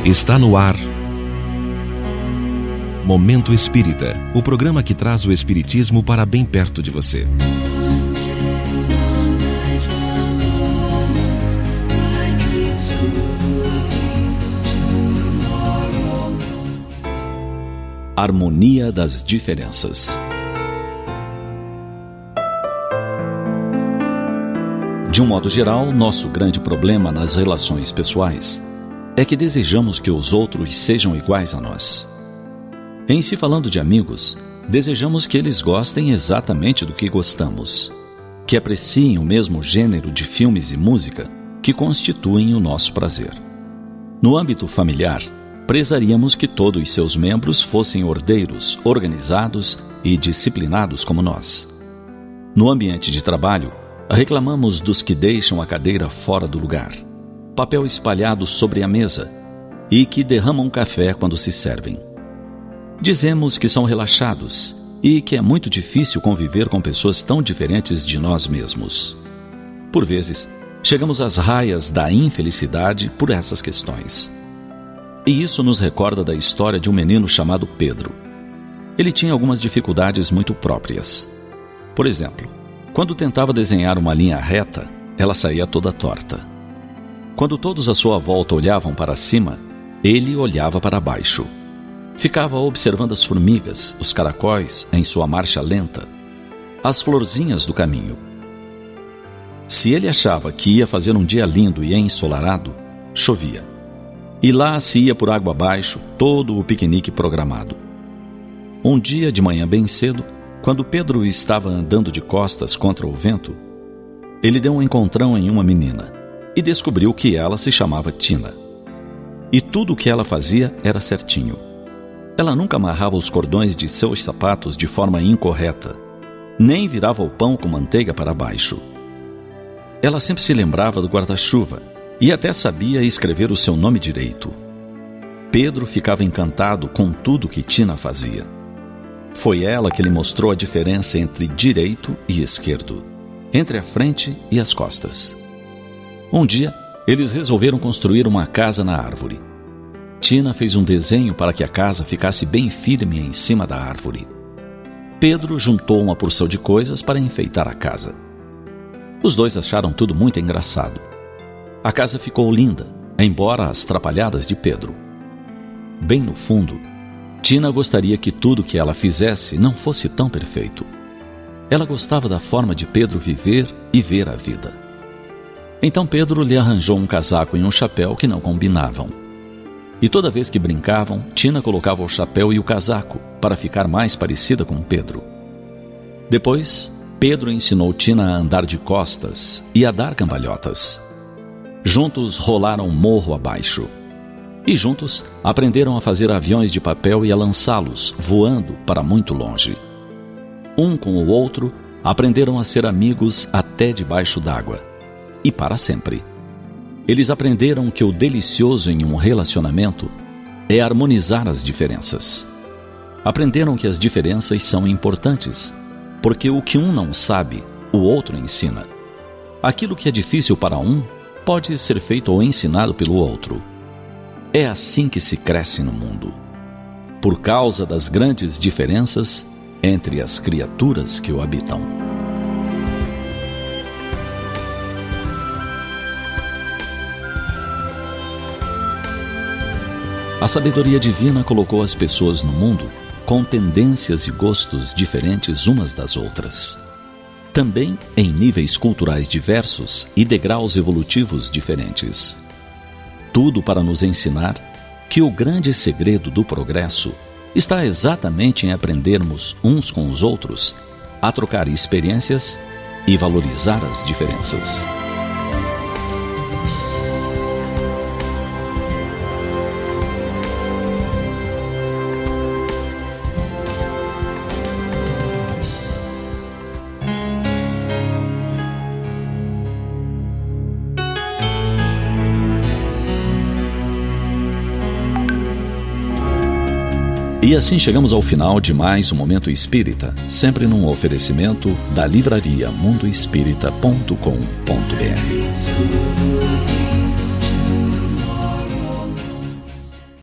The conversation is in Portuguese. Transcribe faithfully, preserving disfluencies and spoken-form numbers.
Está no ar Momento Espírita, o programa que traz o Espiritismo para bem perto de você. Harmonia das diferenças. De um modo geral, nosso grande problema nas relações pessoais é que desejamos que os outros sejam iguais a nós. Em se falando de amigos, desejamos que eles gostem exatamente do que gostamos, que apreciem o mesmo gênero de filmes e música que constituem o nosso prazer. No âmbito familiar, prezaríamos que todos os seus membros fossem ordeiros, organizados e disciplinados como nós. No ambiente de trabalho, reclamamos dos que deixam a cadeira fora do lugar, papel espalhado sobre a mesa e que derramam café quando se servem. Dizemos que são relaxados e que é muito difícil conviver com pessoas tão diferentes de nós mesmos. Por vezes, chegamos às raias da infelicidade por essas questões. E isso nos recorda da história de um menino chamado Pedro. Ele tinha algumas dificuldades muito próprias. Por exemplo, quando tentava desenhar uma linha reta, ela saía toda torta. Quando todos à sua volta olhavam para cima, ele olhava para baixo. Ficava observando as formigas, os caracóis em sua marcha lenta, as florzinhas do caminho. Se ele achava que ia fazer um dia lindo e ensolarado, chovia. E lá se ia por água abaixo todo o piquenique programado. Um dia de manhã bem cedo, quando Pedro estava andando de costas contra o vento, ele deu um encontrão em uma menina e descobriu que ela se chamava Tina. E tudo o que ela fazia era certinho. Ela nunca amarrava os cordões de seus sapatos de forma incorreta, nem virava o pão com manteiga para baixo. Ela sempre se lembrava do guarda-chuva e até sabia escrever o seu nome direito. Pedro ficava encantado com tudo que Tina fazia. Foi ela que lhe mostrou a diferença entre direito e esquerdo, entre a frente e as costas. Um dia, eles resolveram construir uma casa na árvore. Tina fez um desenho para que a casa ficasse bem firme em cima da árvore. Pedro juntou uma porção de coisas para enfeitar a casa. Os dois acharam tudo muito engraçado. A casa ficou linda, embora as trapalhadas de Pedro. Bem no fundo, Tina gostaria que tudo que ela fizesse não fosse tão perfeito. Ela gostava da forma de Pedro viver e ver a vida. Então Pedro lhe arranjou um casaco e um chapéu que não combinavam. E toda vez que brincavam, Tina colocava o chapéu e o casaco para ficar mais parecida com Pedro. Depois, Pedro ensinou Tina a andar de costas e a dar cambalhotas. Juntos rolaram morro abaixo. E juntos aprenderam a fazer aviões de papel e a lançá-los, voando para muito longe. Um com o outro, aprenderam a ser amigos até debaixo d'água. E para sempre. Eles aprenderam que o delicioso em um relacionamento é harmonizar as diferenças. Aprenderam que as diferenças são importantes, porque o que um não sabe, o outro ensina. Aquilo que é difícil para um, pode ser feito ou ensinado pelo outro. É assim que se cresce no mundo, por causa das grandes diferenças entre as criaturas que o habitam. A sabedoria divina colocou as pessoas no mundo com tendências e gostos diferentes umas das outras. Também em níveis culturais diversos e degraus evolutivos diferentes. Tudo para nos ensinar que o grande segredo do progresso está exatamente em aprendermos uns com os outros a trocar experiências e valorizar as diferenças. E assim chegamos ao final de mais um Momento Espírita, sempre num oferecimento da livraria mundo espírita ponto com ponto br.